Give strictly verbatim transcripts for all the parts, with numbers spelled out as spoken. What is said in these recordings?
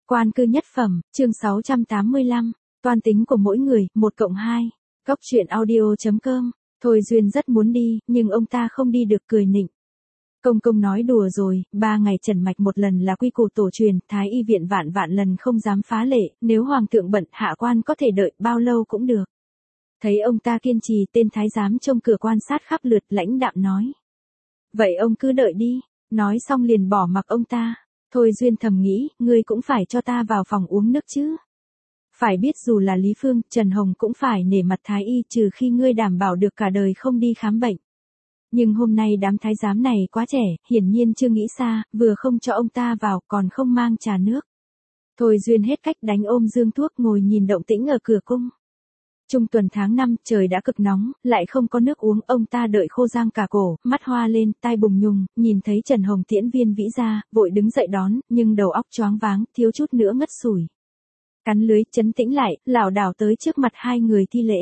Quan cư nhất phẩm, chương sáu trăm tám mươi lăm, toan tính của mỗi người, một cộng hai. Cốc truyện audio chấm com. Thôi Duyên rất muốn đi, nhưng ông ta không đi được, cười nịnh. Công công nói đùa rồi, ba ngày trần mạch một lần là quy củ tổ truyền, thái y viện vạn vạn lần không dám phá lệ, nếu hoàng thượng bận, hạ quan có thể đợi bao lâu cũng được. Thấy ông ta kiên trì, tên thái giám trông cửa quan sát khắp lượt, lãnh đạm nói. Vậy ông cứ đợi đi, nói xong liền bỏ mặc ông ta. Thôi Duyên thầm nghĩ, ngươi cũng phải cho ta vào phòng uống nước chứ. Phải biết dù là Lý Phương, Trần Hồng cũng phải nể mặt thái y, trừ khi ngươi đảm bảo được cả đời không đi khám bệnh. Nhưng hôm nay đám thái giám này quá trẻ, hiển nhiên chưa nghĩ xa, vừa không cho ông ta vào, còn không mang trà nước. Thôi Duyên hết cách đánh ôm dương thuốc, ngồi nhìn động tĩnh ở cửa cung. Trung tuần tháng năm, trời đã cực nóng, lại không có nước uống, ông ta đợi khô rang cả cổ, mắt hoa lên, tai bùng nhùng, nhìn thấy Trần Hồng tiễn Viên Vĩ ra, vội đứng dậy đón, nhưng đầu óc choáng váng, thiếu chút nữa ngất xỉu. Cắn lưới, trấn tĩnh lại, lảo đảo tới trước mặt hai người thi lễ.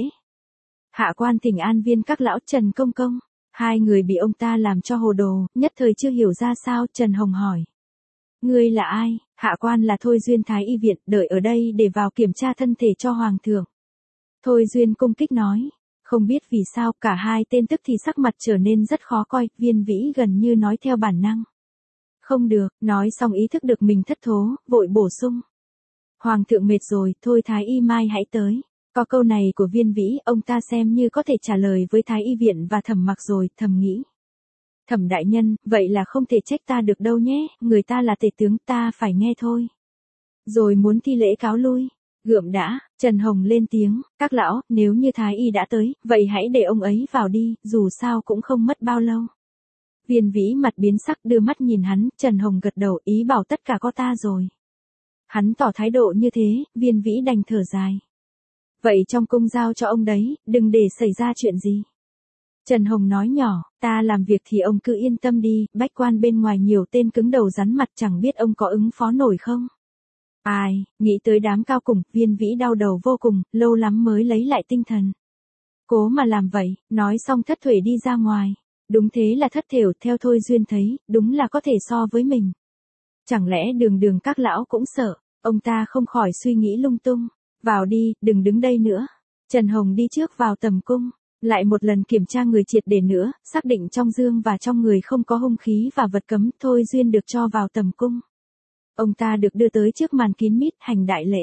Hạ quan thỉnh an Viên các lão, Trần công công. Hai người bị ông ta làm cho hồ đồ, nhất thời chưa hiểu ra sao. Trần Hồng hỏi. Ngươi là ai? Hạ quan là Thôi Duyên, thái y viện, đợi ở đây để vào kiểm tra thân thể cho hoàng thượng. Thôi Duyên cung kích nói. Không biết vì sao, cả hai tên tức thì sắc mặt trở nên rất khó coi, Viên Vĩ gần như nói theo bản năng. Không được, nói xong ý thức được mình thất thố, vội bổ sung. Hoàng thượng mệt rồi, thôi thái y mai hãy tới. Có câu này của Viên Vĩ, ông ta xem như có thể trả lời với thái y viện và Thẩm Mặc rồi, thầm nghĩ. Thẩm đại nhân, vậy là không thể trách ta được đâu nhé, người ta là tể tướng, ta phải nghe thôi. Rồi muốn thi lễ cáo lui. Gượm đã, Trần Hồng lên tiếng, các lão, nếu như thái y đã tới, vậy hãy để ông ấy vào đi, dù sao cũng không mất bao lâu. Viên Vĩ mặt biến sắc, đưa mắt nhìn hắn, Trần Hồng gật đầu, ý bảo tất cả có ta rồi. Hắn tỏ thái độ như thế, Viên Vĩ đành thở dài. Vậy trong cung giao cho ông đấy, đừng để xảy ra chuyện gì. Trần Hồng nói nhỏ, ta làm việc thì ông cứ yên tâm đi, bách quan bên ngoài nhiều tên cứng đầu rắn mặt, chẳng biết ông có ứng phó nổi không. Ai, nghĩ tới đám cao cùng, Viên Vĩ đau đầu vô cùng, lâu lắm mới lấy lại tinh thần. Cố mà làm vậy, nói xong thất thuể đi ra ngoài. Đúng thế là thất thểu, theo Thôi Duyên thấy, đúng là có thể so với mình. Chẳng lẽ đường đường các lão cũng sợ, ông ta không khỏi suy nghĩ lung tung. Vào đi, đừng đứng đây nữa. Trần Hồng đi trước vào tầm cung, lại một lần kiểm tra người triệt để nữa, xác định trong dương và trong người không có hung khí và vật cấm, Thôi Duyên được cho vào tầm cung. Ông ta được đưa tới trước màn kín mít, hành đại lễ.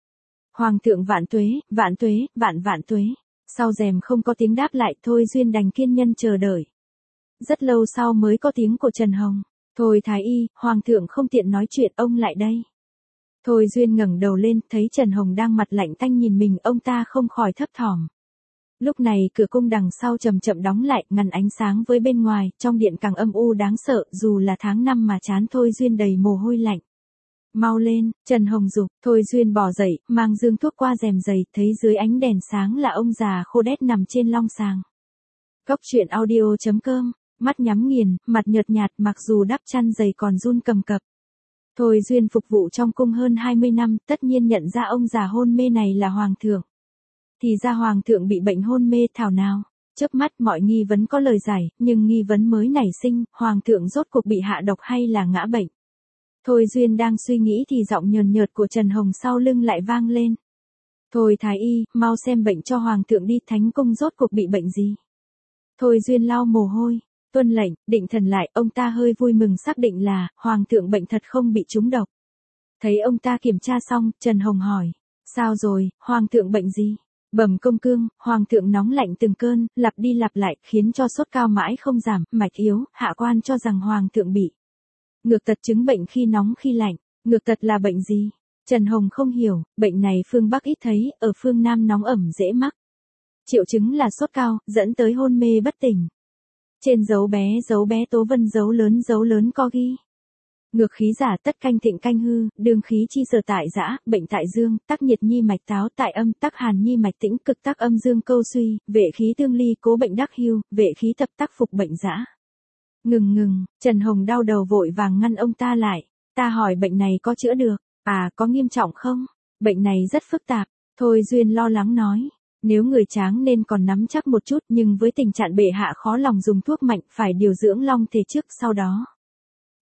Hoàng thượng vạn tuế, vạn tuế, vạn vạn tuế. Sau rèm không có tiếng đáp lại, Thôi Duyên đành kiên nhân chờ đợi. Rất lâu sau mới có tiếng của Trần Hồng. Thôi thái y, hoàng thượng không tiện nói chuyện, ông lại đây. Thôi Duyên ngẩng đầu lên, thấy Trần Hồng đang mặt lạnh tanh nhìn mình, ông ta không khỏi thấp thỏm. Lúc này cửa cung đằng sau chậm chậm đóng lại, ngăn ánh sáng với bên ngoài, trong điện càng âm u đáng sợ, dù là tháng năm mà trán Thôi Duyên đầy mồ hôi lạnh. Mau lên, Trần Hồng giục, Thôi Duyên bò dậy, mang dương thuốc qua rèm giày, thấy dưới ánh đèn sáng là ông già khô đét nằm trên long sàng. Cốc truyện audio chấm com, mắt nhắm nghiền, mặt nhợt nhạt, mặc dù đắp chăn dày còn run cầm cập. Thôi Duyên phục vụ trong cung hơn hai mươi năm, tất nhiên nhận ra ông già hôn mê này là hoàng thượng. Thì ra hoàng thượng bị bệnh hôn mê, thảo nào. Chớp mắt mọi nghi vấn có lời giải, nhưng nghi vấn mới nảy sinh, hoàng thượng rốt cuộc bị hạ độc hay là ngã bệnh. Thôi Duyên đang suy nghĩ thì giọng nhờn nhợt của Trần Hồng sau lưng lại vang lên. Thôi thái y, mau xem bệnh cho hoàng thượng đi, thánh cung rốt cuộc bị bệnh gì. Thôi Duyên lau mồ hôi. Tuân lệnh, định thần lại, ông ta hơi vui mừng xác định là, hoàng thượng bệnh thật không bị trúng độc. Thấy ông ta kiểm tra xong, Trần Hồng hỏi, sao rồi, hoàng thượng bệnh gì? Bẩm công cương, hoàng thượng nóng lạnh từng cơn, lặp đi lặp lại, khiến cho sốt cao mãi không giảm, mạch yếu, hạ quan cho rằng hoàng thượng bị ngược tật, chứng bệnh khi nóng khi lạnh. Ngược tật là bệnh gì? Trần Hồng không hiểu, bệnh này phương Bắc ít thấy, ở phương Nam nóng ẩm dễ mắc. Triệu chứng là sốt cao, dẫn tới hôn mê bất tỉnh. Trên dấu bé dấu bé tố vân dấu lớn dấu lớn có ghi. Ngược khí giả tất canh thịnh canh hư, đương khí chi sở tại dã, bệnh tại dương, tắc nhiệt nhi mạch táo tại âm, tắc hàn nhi mạch tĩnh, cực tắc âm dương câu suy, vệ khí tương ly cố bệnh đắc hưu, vệ khí tập tắc phục bệnh dã. Ngừng ngừng, Trần Hồng đau đầu vội vàng ngăn ông ta lại. Ta hỏi bệnh này có chữa được? À, có nghiêm trọng không? Bệnh này rất phức tạp. Thôi Duyên lo lắng nói. Nếu người tráng nên còn nắm chắc một chút, nhưng với tình trạng bệ hạ khó lòng dùng thuốc mạnh, phải điều dưỡng long thể trước sau đó.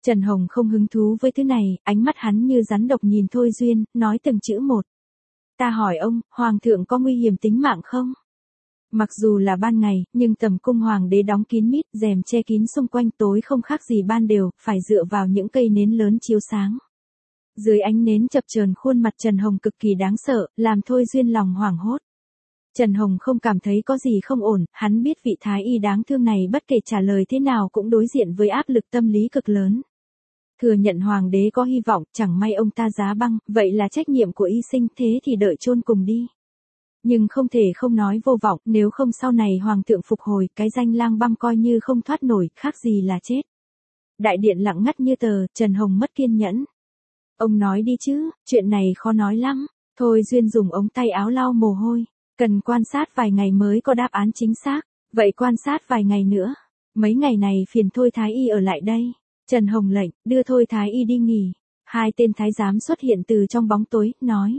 Trần Hồng không hứng thú với thứ này, ánh mắt hắn như rắn độc nhìn Thôi Duyên, nói từng chữ một. Ta hỏi ông, Hoàng thượng có nguy hiểm tính mạng không? Mặc dù là ban ngày, nhưng tầm cung Hoàng đế đóng kín mít, rèm che kín xung quanh tối không khác gì ban đều, phải dựa vào những cây nến lớn chiếu sáng. Dưới ánh nến chập chờn khuôn mặt Trần Hồng cực kỳ đáng sợ, làm Thôi Duyên lòng hoảng hốt. Trần Hồng không cảm thấy có gì không ổn, hắn biết vị thái y đáng thương này bất kể trả lời thế nào cũng đối diện với áp lực tâm lý cực lớn. Thừa nhận Hoàng đế có hy vọng, chẳng may ông ta giá băng, vậy là trách nhiệm của y sinh, thế thì đợi chôn cùng đi. Nhưng không thể không nói vô vọng, nếu không sau này Hoàng thượng phục hồi, cái danh lang băm coi như không thoát nổi, khác gì là chết. Đại điện lặng ngắt như tờ, Trần Hồng mất kiên nhẫn. Ông nói đi chứ, chuyện này khó nói lắm. Thôi Duyên dùng ống tay áo lau mồ hôi. Cần quan sát vài ngày mới có đáp án chính xác. Vậy quan sát vài ngày nữa. Mấy ngày này phiền Thôi Thái Y ở lại đây. Trần Hồng lệnh, đưa Thôi Thái Y đi nghỉ. Hai tên thái giám xuất hiện từ trong bóng tối, nói.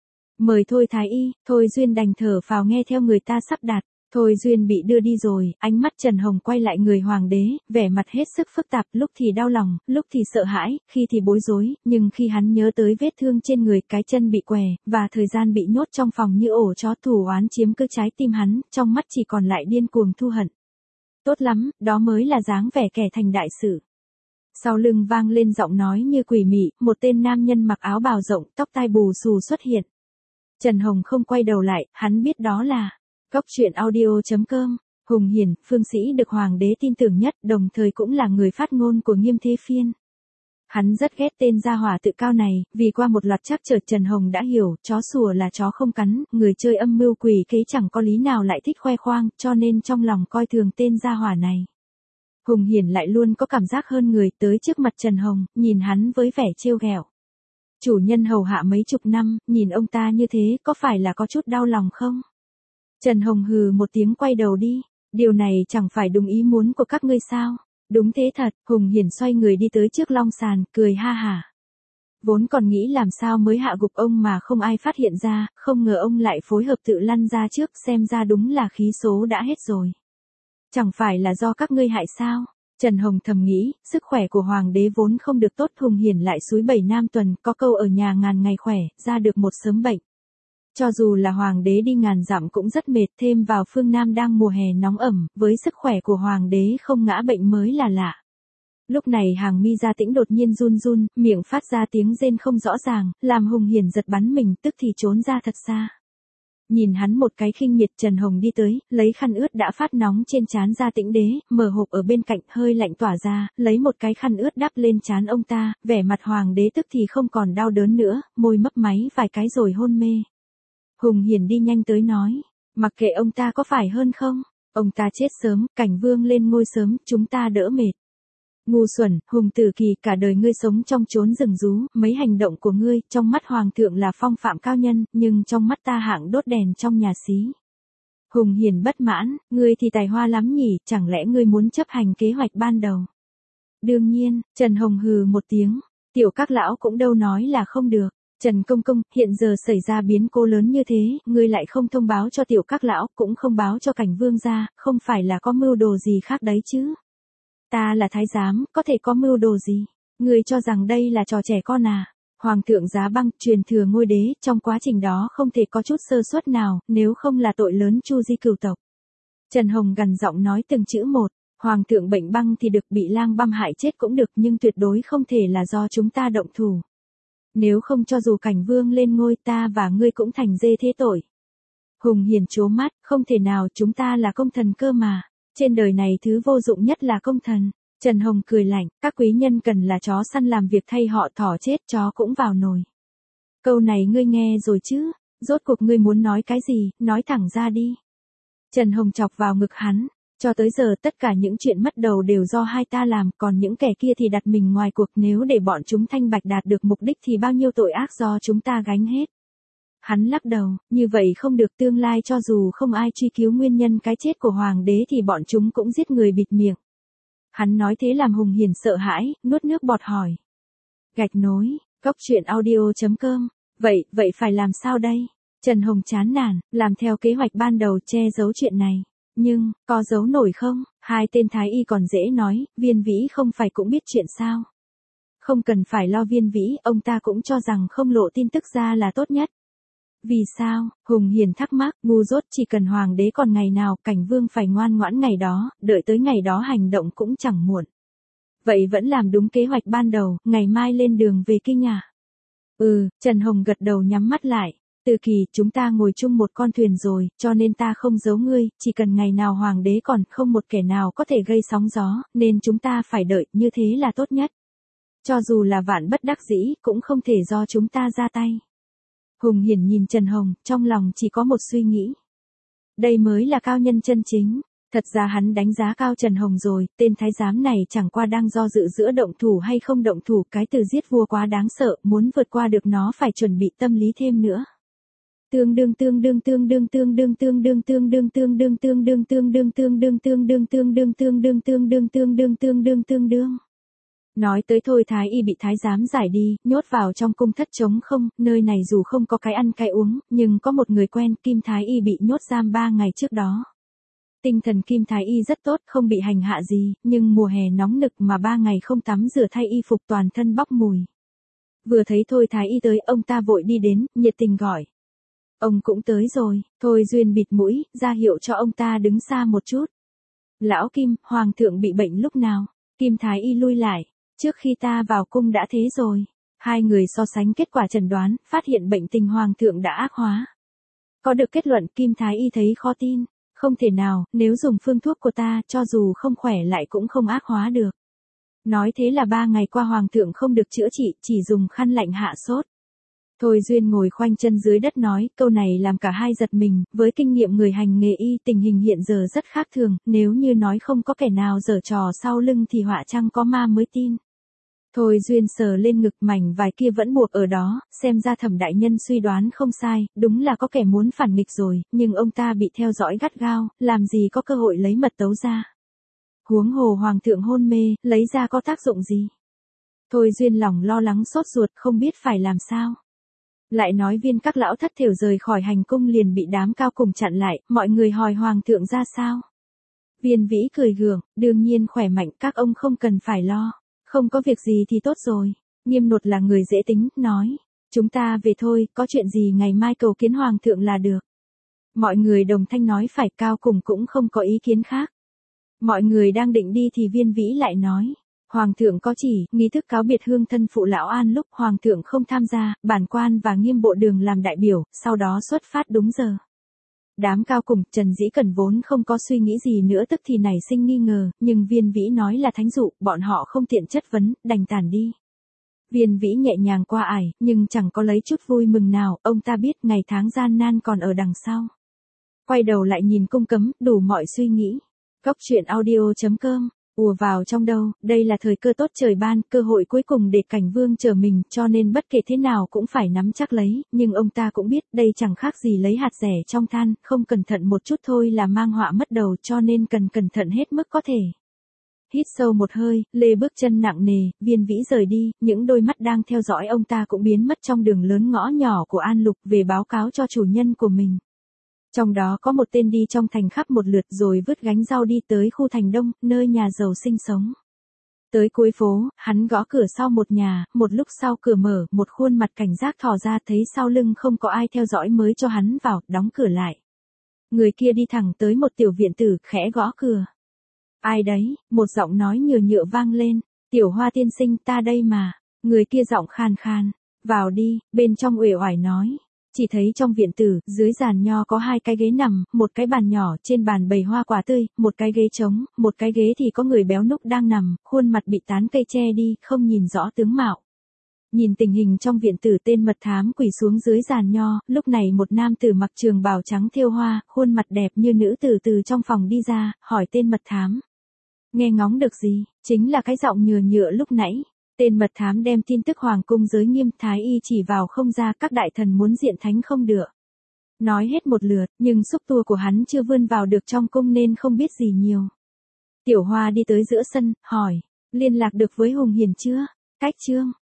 Mời Thôi Thái Y. Thôi Duyên đành thở phào nghe theo người ta sắp đặt. Thôi Duyên bị đưa đi rồi, ánh mắt Trần Hồng quay lại người Hoàng đế, vẻ mặt hết sức phức tạp, lúc thì đau lòng, lúc thì sợ hãi, khi thì bối rối, nhưng khi hắn nhớ tới vết thương trên người, cái chân bị què, và thời gian bị nhốt trong phòng như ổ chó, thù oán chiếm cứ trái tim hắn, trong mắt chỉ còn lại điên cuồng thù hận. Tốt lắm, đó mới là dáng vẻ kẻ thành đại sự. Sau lưng vang lên giọng nói như quỷ mị, một tên nam nhân mặc áo bào rộng, tóc tai bù xù xuất hiện. Trần Hồng không quay đầu lại, hắn biết đó là Góc truyện audio chấm com. Hùng Hiển, phương sĩ được Hoàng đế tin tưởng nhất, đồng thời cũng là người phát ngôn của Nghiêm Thế Phiên. Hắn rất ghét tên gia hỏa tự cao này, vì qua một loạt trắc trở Trần Hồng đã hiểu, chó sủa là chó không cắn, người chơi âm mưu quỷ kế chẳng có lý nào lại thích khoe khoang, cho nên trong lòng coi thường tên gia hỏa này. Hùng Hiển lại luôn có cảm giác hơn người, tới trước mặt Trần Hồng, nhìn hắn với vẻ trêu ghẹo. Chủ nhân hầu hạ mấy chục năm, nhìn ông ta như thế, có phải là có chút đau lòng không? Trần Hồng hừ một tiếng quay đầu đi, điều này chẳng phải đúng ý muốn của các ngươi sao? Đúng thế thật, Hùng Hiển xoay người đi tới trước long sàn, cười ha hả. Vốn còn nghĩ làm sao mới hạ gục ông mà không ai phát hiện ra, không ngờ ông lại phối hợp tự lăn ra trước, xem ra đúng là khí số đã hết rồi. Chẳng phải là do các ngươi hại sao? Trần Hồng thầm nghĩ, sức khỏe của Hoàng đế vốn không được tốt, Hùng Hiển lại suối bảy nam tuần, có câu ở nhà ngàn ngày khỏe, ra được một sớm bệnh. Cho dù là Hoàng đế đi ngàn dặm cũng rất mệt, thêm vào phương Nam đang mùa hè nóng ẩm, với sức khỏe của Hoàng đế không ngã bệnh mới là lạ. Lúc này hàng mi Gia Tĩnh đột nhiên run run, miệng phát ra tiếng rên không rõ ràng, làm Hùng Hiển giật bắn mình, tức thì trốn ra thật xa. Nhìn hắn một cái khinh miệt, Trần Hồng đi tới, lấy khăn ướt đã phát nóng trên trán Gia Tĩnh đế, mở hộp ở bên cạnh, hơi lạnh tỏa ra, lấy một cái khăn ướt đắp lên trán ông ta, vẻ mặt Hoàng đế tức thì không còn đau đớn nữa, môi mấp máy vài cái rồi hôn mê. Hùng Hiển đi nhanh tới nói, mặc kệ ông ta có phải hơn không, ông ta chết sớm, Cảnh Vương lên ngôi sớm, chúng ta đỡ mệt. Ngu xuẩn, Hùng Tử Kỳ, cả đời ngươi sống trong chốn rừng rú, mấy hành động của ngươi, trong mắt Hoàng thượng là phong phạm cao nhân, nhưng trong mắt ta hạng đốt đèn trong nhà xí. Hùng Hiển bất mãn, ngươi thì tài hoa lắm nhỉ, chẳng lẽ ngươi muốn chấp hành kế hoạch ban đầu? Đương nhiên, Trần Hồng hừ một tiếng, tiểu các lão cũng đâu nói là không được. Trần Công Công, hiện giờ xảy ra biến cố lớn như thế, ngươi lại không thông báo cho tiểu các lão, cũng không báo cho Cảnh Vương gia, không phải là có mưu đồ gì khác đấy chứ? Ta là thái giám, có thể có mưu đồ gì? Ngươi cho rằng đây là trò trẻ con à? Hoàng thượng giá băng, truyền thừa ngôi đế, trong quá trình đó không thể có chút sơ suất nào, nếu không là tội lớn chu di cửu tộc. Trần Hồng gằn giọng nói từng chữ một, Hoàng thượng bệnh băng thì được, bị lang băm hại chết cũng được, nhưng tuyệt đối không thể là do chúng ta động thủ. Nếu không cho dù Cảnh Vương lên ngôi, ta và ngươi cũng thành dê thế tội. Hùng Hiển trố mắt, không thể nào, chúng ta là công thần cơ mà. Trên đời này thứ vô dụng nhất là công thần. Trần Hồng cười lạnh, các quý nhân cần là chó săn làm việc thay họ, thỏ chết chó cũng vào nồi. Câu này ngươi nghe rồi chứ, rốt cuộc ngươi muốn nói cái gì, nói thẳng ra đi. Trần Hồng chọc vào ngực hắn, cho tới giờ tất cả những chuyện mất đầu đều do hai ta làm, còn những kẻ kia thì đặt mình ngoài cuộc, nếu để bọn chúng thanh bạch đạt được mục đích thì bao nhiêu tội ác do chúng ta gánh hết. Hắn lắc đầu, như vậy không được, tương lai cho dù không ai truy cứu nguyên nhân cái chết của Hoàng đế thì bọn chúng cũng giết người bịt miệng. Hắn nói thế làm Hùng Hiển sợ hãi, nuốt nước bọt hỏi. Gạch nối, Góc truyện audio chấm com, vậy, vậy phải làm sao đây? Trần Hồng chán nản, làm theo kế hoạch ban đầu che giấu chuyện này. Nhưng, có giấu nổi không? Hai tên thái y còn dễ nói, Viên Vĩ không phải cũng biết chuyện sao? Không cần phải lo Viên Vĩ, ông ta cũng cho rằng không lộ tin tức ra là tốt nhất. Vì sao? Hùng Hiền thắc mắc, ngu dốt, chỉ cần hoàng đế còn ngày nào, Cảnh Vương phải ngoan ngoãn ngày đó, đợi tới ngày đó hành động cũng chẳng muộn. Vậy vẫn làm đúng kế hoạch ban đầu, ngày mai lên đường về kinh à? Ừ, Trần Hồng gật đầu nhắm mắt lại. Từ Kỳ, chúng ta ngồi chung một con thuyền rồi, cho nên ta không giấu ngươi, chỉ cần ngày nào hoàng đế còn, không một kẻ nào có thể gây sóng gió, nên chúng ta phải đợi, như thế là tốt nhất. Cho dù là vạn bất đắc dĩ, cũng không thể do chúng ta ra tay. Hùng Hiển nhìn Trần Hồng, trong lòng chỉ có một suy nghĩ. Đây mới là cao nhân chân chính. Thật ra hắn đánh giá cao Trần Hồng rồi, tên thái giám này chẳng qua đang do dự giữa động thủ hay không động thủ, cái từ giết vua quá đáng sợ, muốn vượt qua được nó phải chuẩn bị tâm lý thêm nữa. Tương đương tương đương tương đương tương đương tương đương tương đương tương đương tương đương tương đương tương đương tương đương tương đương tương đương tương đương tương đương tương đương tương đương. Nói tới thôi Thái Y bị thái giám giải đi, nhốt vào trong cung thất trống không, nơi này dù không có cái ăn cái uống, nhưng có một người quen, Kim Thái Y bị nhốt giam ba ngày trước đó. Tinh thần Kim Thái Y rất tốt, không bị hành hạ gì, nhưng mùa hè nóng nực mà ba ngày không tắm rửa thay y phục toàn thân bốc mùi. Vừa thấy thôi Thái Y tới, ông ta vội đi đến, nhiệt tình gọi. Ông cũng tới rồi, Thôi Duyên bịt mũi, ra hiệu cho ông ta đứng xa một chút. Lão Kim, Hoàng thượng bị bệnh lúc nào? Kim Thái Y lui lại. Trước khi ta vào cung đã thế rồi. Hai người so sánh kết quả chẩn đoán, phát hiện bệnh tình Hoàng thượng đã ác hóa. Có được kết luận, Kim Thái Y thấy khó tin. Không thể nào, nếu dùng phương thuốc của ta, cho dù không khỏe lại cũng không ác hóa được. Nói thế là ba ngày qua Hoàng thượng không được chữa trị, chỉ dùng khăn lạnh hạ sốt. Thôi Duyên ngồi khoanh chân dưới đất nói, câu này làm cả hai giật mình, với kinh nghiệm người hành nghề y tình hình hiện giờ rất khác thường, nếu như nói không có kẻ nào giở trò sau lưng thì họa chăng có ma mới tin. Thôi Duyên sờ lên ngực, mảnh vải kia vẫn buộc ở đó, xem ra Thẩm đại nhân suy đoán không sai, đúng là có kẻ muốn phản nghịch rồi, nhưng ông ta bị theo dõi gắt gao, làm gì có cơ hội lấy mật tấu ra. Huống hồ Hoàng thượng hôn mê, lấy ra có tác dụng gì. Thôi Duyên lòng lo lắng sốt ruột, không biết phải làm sao. Lại nói Viên các lão thất thểu rời khỏi hành cung liền bị đám cao cùng chặn lại, mọi người hỏi Hoàng thượng ra sao. Viên Vĩ cười gượng, đương nhiên khỏe mạnh, các ông không cần phải lo. Không có việc gì thì tốt rồi. Nghiêm Nột là người dễ tính, nói. Chúng ta về thôi, có chuyện gì ngày mai cầu kiến Hoàng thượng là được. Mọi người đồng thanh nói phải, cao cùng cũng không có ý kiến khác. Mọi người đang định đi thì Viên Vĩ lại nói. Hoàng thượng có chỉ, nghi thức cáo biệt hương thân phụ lão An lúc Hoàng thượng không tham gia, bản quan và Nghiêm bộ đường làm đại biểu, sau đó xuất phát đúng giờ. Đám cao cùng, Trần Dĩ Cẩn vốn không có suy nghĩ gì nữa tức thì nảy sinh nghi ngờ, nhưng Viên Vĩ nói là thánh dụ, bọn họ không tiện chất vấn, đành tản đi. Viên Vĩ nhẹ nhàng qua ải, nhưng chẳng có lấy chút vui mừng nào, ông ta biết ngày tháng gian nan còn ở đằng sau. Quay đầu lại nhìn cung cấm, đủ mọi suy nghĩ. Góc truyện audio chấm com ùa vào trong đâu, đây là thời cơ tốt trời ban, cơ hội cuối cùng để Cảnh Vương trở mình, cho nên bất kể thế nào cũng phải nắm chắc lấy, nhưng ông ta cũng biết đây chẳng khác gì lấy hạt rẻ trong than, không cẩn thận một chút thôi là mang họa mất đầu, cho nên cần cẩn thận hết mức có thể. Hít sâu một hơi, Lê bước chân nặng nề, Viên Vĩ rời đi, những đôi mắt đang theo dõi ông ta cũng biến mất trong đường lớn ngõ nhỏ của An Lục về báo cáo cho chủ nhân của mình. Trong đó có một tên đi trong thành khắp một lượt rồi vứt gánh rau đi tới khu thành đông, nơi nhà giàu sinh sống. Tới cuối phố, hắn gõ cửa sau một nhà, một lúc sau cửa mở, một khuôn mặt cảnh giác thò ra thấy sau lưng không có ai theo dõi mới cho hắn vào, đóng cửa lại. Người kia đi thẳng tới một tiểu viện tử, khẽ gõ cửa. Ai đấy, một giọng nói nhựa nhựa vang lên, Tiểu Hoa tiên sinh ta đây mà. Người kia giọng khan khan, vào đi, bên trong uể oải nói. Chỉ thấy trong viện tử, dưới giàn nho có hai cái ghế nằm, một cái bàn nhỏ, trên bàn bày hoa quả tươi, một cái ghế trống, một cái ghế thì có người béo núc đang nằm, khuôn mặt bị tán cây che đi, không nhìn rõ tướng mạo. Nhìn tình hình trong viện tử, tên mật thám quỳ xuống dưới giàn nho, lúc này một nam tử mặc trường bào trắng thêu hoa, khuôn mặt đẹp như nữ tử từ trong phòng đi ra, hỏi tên mật thám. Nghe ngóng được gì, chính là cái giọng nhựa nhựa lúc nãy. Tên mật thám đem tin tức hoàng cung giới Nghiêm Thái Y chỉ vào không ra, các đại thần muốn diện thánh không được. Nói hết một lượt, nhưng xúc tua của hắn chưa vươn vào được trong cung nên không biết gì nhiều. Tiểu Hoa đi tới giữa sân, hỏi, liên lạc được với Hùng Hiền chưa? Cách chương,